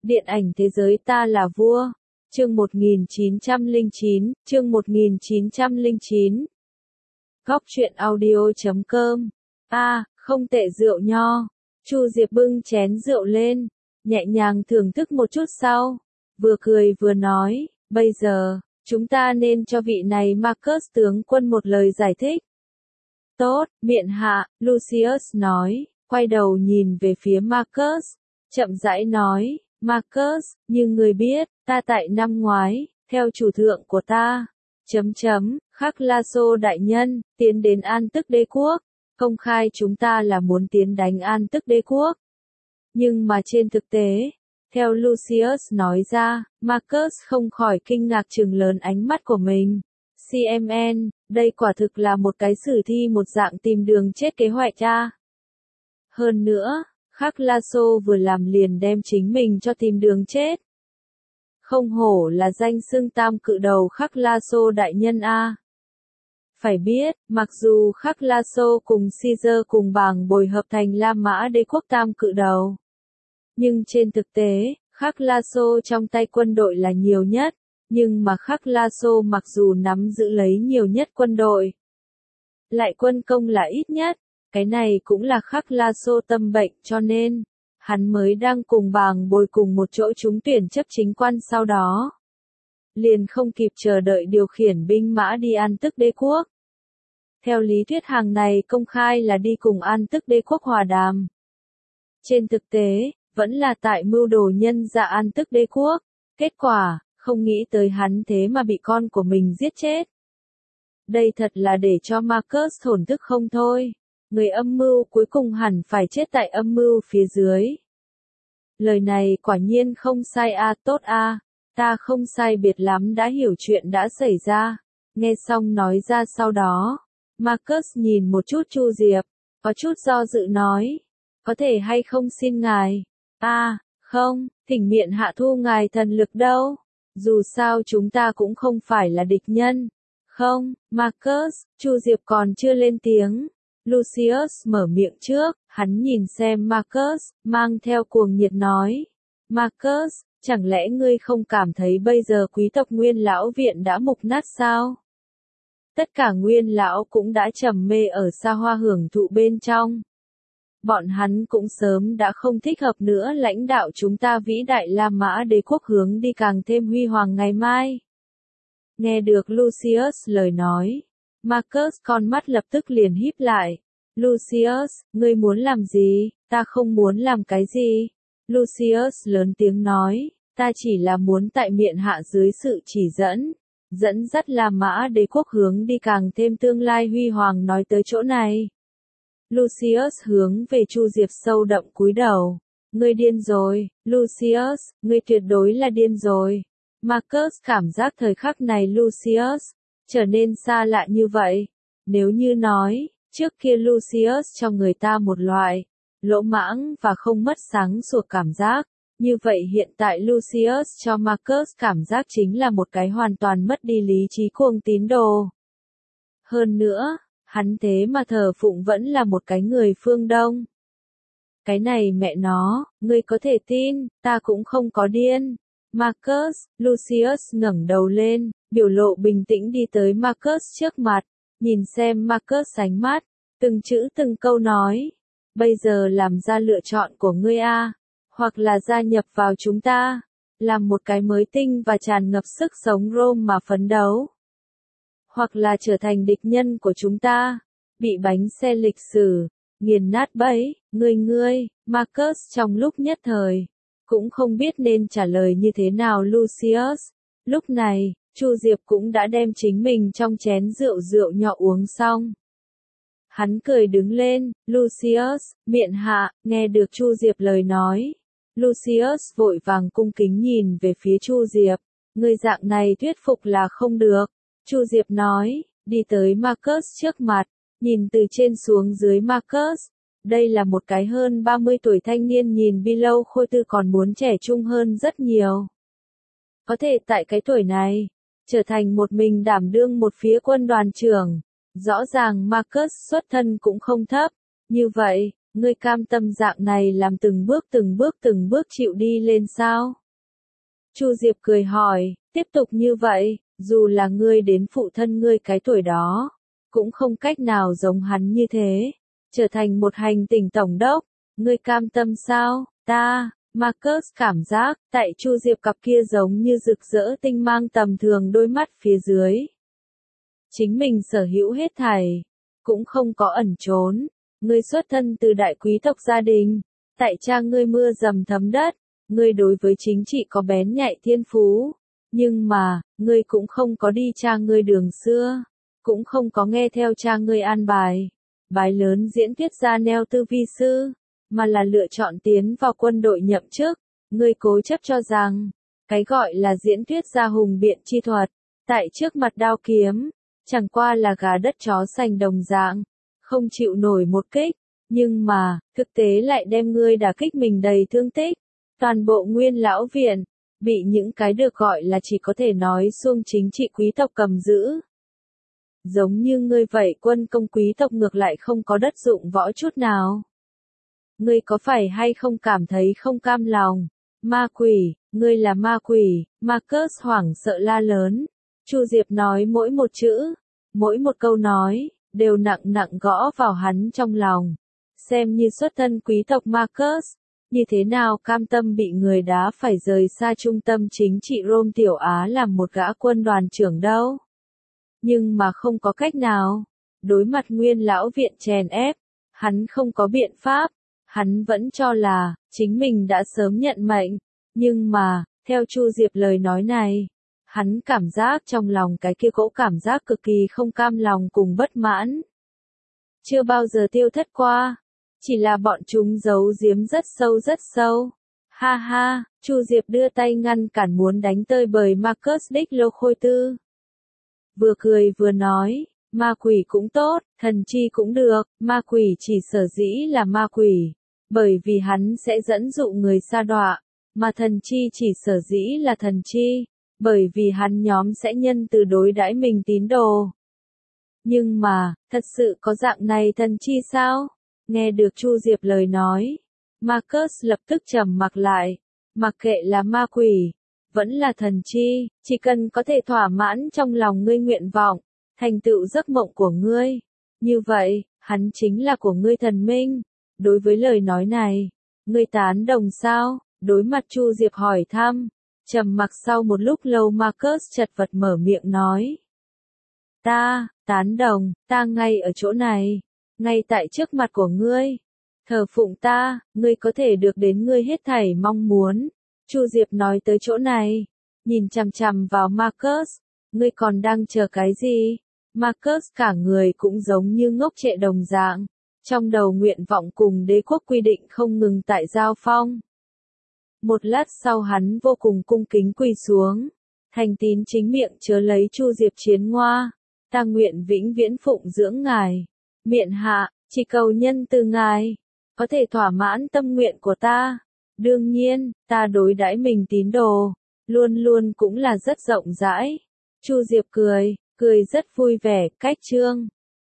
Điện ảnh thế giới ta là vua. Chương 1909, chương 1909. Góc truyện audio.com. Không tệ rượu nho. Chu Diệp bưng chén rượu lên, nhẹ nhàng thưởng thức một chút sau, vừa cười vừa nói, bây giờ, chúng ta nên cho vị này Marcus tướng quân một lời giải thích. Tốt, miện hạ, Lucius nói, quay đầu nhìn về phía Marcus, chậm rãi nói, Marcus, như người biết, ta tại năm ngoái, theo chủ thượng của ta, Khắc La Xô đại nhân, tiến đến An Tức đế quốc, công khai chúng ta là muốn tiến đánh An Tức đế quốc. Nhưng mà trên thực tế, theo Lucius nói ra, Marcus không khỏi kinh ngạc trừng lớn ánh mắt của mình. CMN, đây quả thực là một cái sử thi một dạng tìm đường chết kế hoạch cha. Hơn nữa, Khắc La Xô vừa làm liền đem chính mình cho tìm đường chết. Không hổ là danh xưng tam cự đầu Khắc La Xô đại nhân a. Phải biết, mặc dù Khắc La Xô cùng Caesar cùng bảng bồi hợp thành La Mã đế quốc tam cự đầu. Nhưng trên thực tế, Khắc La Xô trong tay quân đội là nhiều nhất, nhưng mà Khắc La Xô mặc dù nắm giữ lấy nhiều nhất quân đội, lại quân công là ít nhất, cái này cũng là Khắc La Xô tâm bệnh cho nên, hắn mới đang cùng bảng bồi cùng một chỗ trúng tuyển chấp chính quan sau đó. Liền không kịp chờ đợi điều khiển binh mã đi An Tức đế quốc. Theo lý thuyết hàng này công khai là đi cùng An Tức đế quốc hòa đàm. Trên thực tế, vẫn là tại mưu đồ nhân dạ An Tức đế quốc. Kết quả, không nghĩ tới hắn thế mà bị con của mình giết chết. Đây thật là để cho Marcus thổn thức không thôi. Người âm mưu cuối cùng hẳn phải chết tại âm mưu phía dưới. Lời này quả nhiên không sai tốt ta không sai biệt lắm đã hiểu chuyện đã xảy ra. Nghe xong nói ra sau đó, Marcus nhìn một chút Chu Diệp, có chút do dự nói, có thể hay không xin ngài. Không, thỉnh miện hạ thu ngài thần lực đâu. Dù sao chúng ta cũng không phải là địch nhân. Không, Marcus, Chu Diệp còn chưa lên tiếng. Lucius mở miệng trước, hắn nhìn xem Marcus, mang theo cuồng nhiệt nói. Marcus, chẳng lẽ ngươi không cảm thấy bây giờ quý tộc Nguyên lão viện đã mục nát sao? Tất cả Nguyên lão cũng đã trầm mê ở xa hoa hưởng thụ bên trong. Bọn hắn cũng sớm đã không thích hợp nữa lãnh đạo chúng ta vĩ đại La Mã đế quốc hướng đi càng thêm huy hoàng ngày mai. Nghe được Lucius lời nói, Marcus con mắt lập tức liền híp lại. Lucius, ngươi muốn làm gì? Ta không muốn làm cái gì. Lucius lớn tiếng nói, ta chỉ là muốn tại miện hạ dưới sự chỉ dẫn dắt La Mã đế quốc hướng đi càng thêm tương lai huy hoàng nói tới chỗ này. Lucius hướng về Chu Diệp sâu đậm cúi đầu. Ngươi điên rồi, Lucius, ngươi tuyệt đối là điên rồi. Marcus cảm giác thời khắc này Lucius trở nên xa lạ như vậy. Nếu như nói, trước kia Lucius cho người ta một loại lỗ mãng và không mất sáng suốt cảm giác, như vậy hiện tại Lucius cho Marcus cảm giác chính là một cái hoàn toàn mất đi lý trí cuồng tín đồ. Hơn nữa, hắn thế mà thờ phụng vẫn là một cái người phương Đông. Cái này mẹ nó, ngươi có thể tin, ta cũng không có điên. Marcus, Lucius ngẩng đầu lên, biểu lộ bình tĩnh đi tới Marcus trước mặt, nhìn xem Marcus ánh mắt, từng chữ từng câu nói. Bây giờ làm ra lựa chọn của ngươi hoặc là gia nhập vào chúng ta, làm một cái mới tinh và tràn ngập sức sống Rome mà phấn đấu. Hoặc là trở thành địch nhân của chúng ta, bị bánh xe lịch sử nghiền nát bẫy. Ngươi, Marcus trong lúc nhất thời cũng không biết nên trả lời như thế nào Lucius. Lúc này, Chu Diệp cũng đã đem chính mình trong chén rượu nhỏ uống xong. Hắn cười đứng lên, Lucius, miện hạ, nghe được Chu Diệp lời nói. Lucius vội vàng cung kính nhìn về phía Chu Diệp. Người dạng này thuyết phục là không được. Chu Diệp nói, đi tới Marcus trước mặt, nhìn từ trên xuống dưới Marcus. Đây là một cái hơn 30 tuổi thanh niên nhìn bi lâu khôi tư còn muốn trẻ trung hơn rất nhiều. Có thể tại cái tuổi này, trở thành một mình đảm đương một phía quân đoàn trưởng. Rõ ràng Marcus xuất thân cũng không thấp. Như vậy, Ngươi cam tâm dạng này làm từng bước chịu đi lên sao? Chu Diệp cười hỏi, tiếp tục như vậy, dù là ngươi đến phụ thân ngươi cái tuổi đó, cũng không cách nào giống hắn như thế, trở thành một hành tinh tổng đốc, ngươi cam tâm sao? Marcus cảm giác, tại Chu Diệp cặp kia giống như rực rỡ tinh mang tầm thường đôi mắt phía dưới. Chính mình sở hữu hết thảy, cũng không có ẩn trốn, ngươi xuất thân từ đại quý tộc gia đình, tại cha ngươi mưa dầm thấm đất, ngươi đối với chính trị có bén nhạy thiên phú, nhưng mà, ngươi cũng không có đi cha ngươi đường xưa, cũng không có nghe theo cha ngươi an bài, bái lớn diễn thuyết gia neo tư vi sư, mà là lựa chọn tiến vào quân đội nhậm chức, ngươi cố chấp cho rằng, cái gọi là diễn thuyết gia hùng biện chi thuật, tại trước mặt đao kiếm, chẳng qua là gà đất chó sành đồng dạng, không chịu nổi một kích, nhưng mà, thực tế lại đem ngươi đả kích mình đầy thương tích, toàn bộ Nguyên Lão Viện, bị những cái được gọi là chỉ có thể nói xuông chính trị quý tộc cầm giữ. Giống như ngươi vậy quân công quý tộc ngược lại không có đất dụng võ chút nào. Ngươi có phải hay không cảm thấy không cam lòng? Ma quỷ, ngươi là ma quỷ, Marcus hoảng sợ la lớn. Chu Diệp nói mỗi một chữ, mỗi một câu nói, đều nặng nặng gõ vào hắn trong lòng. Xem như xuất thân quý tộc Marcus, như thế nào cam tâm bị người đá phải rời xa trung tâm chính trị Rome Tiểu Á làm một gã quân đoàn trưởng đâu. Nhưng mà không có cách nào, đối mặt Nguyên Lão Viện chèn ép, hắn không có biện pháp, hắn vẫn cho là, chính mình đã sớm nhận mệnh, nhưng mà, theo Chu Diệp lời nói này, hắn cảm giác trong lòng cái kia cỗ cảm giác cực kỳ không cam lòng cùng bất mãn. Chưa bao giờ tiêu thất qua, chỉ là bọn chúng giấu giếm rất sâu. Ha ha, Chu Diệp đưa tay ngăn cản muốn đánh tơi bời Marcus đích lô khôi tư. Vừa cười vừa nói, ma quỷ cũng tốt, thần chi cũng được, ma quỷ chỉ sở dĩ là ma quỷ, bởi vì hắn sẽ dẫn dụ người sa đọa, mà thần chi chỉ sở dĩ là thần chi, bởi vì hắn nhóm sẽ nhân từ đối đãi mình tín đồ. Nhưng mà, thật sự có dạng này thần chi sao? Nghe được Chu Diệp lời nói, Marcus lập tức trầm mặc lại, mặc kệ là ma quỷ, vẫn là thần chi, chỉ cần có thể thỏa mãn trong lòng ngươi nguyện vọng, thành tựu giấc mộng của ngươi. Như vậy, hắn chính là của ngươi thần minh. Đối với lời nói này, ngươi tán đồng sao? Đối mặt Chu Diệp hỏi thăm, trầm mặc sau một lúc lâu Marcus chật vật mở miệng nói. Ta, tán đồng, ta ngay ở chỗ này, ngay tại trước mặt của ngươi. Thờ phụng ta, ngươi có thể được đến ngươi hết thảy mong muốn. Chu Diệp nói tới chỗ này, nhìn chằm chằm vào Marcus, ngươi còn đang chờ cái gì? Marcus cả người cũng giống như ngốc trệ đồng dạng, trong đầu nguyện vọng cùng đế quốc quy định không ngừng tại giao phong. Một lát sau hắn vô cùng cung kính quỳ xuống, thành tín chính miệng chớ lấy Chu Diệp chiến ngoa, ta nguyện vĩnh viễn phụng dưỡng ngài, miện hạ, chỉ cầu nhân từ ngài, có thể thỏa mãn tâm nguyện của ta. Đương nhiên, ta đối đãi mình tín đồ, luôn luôn cũng là rất rộng rãi. Chu Diệp cười rất vui vẻ, cách chương.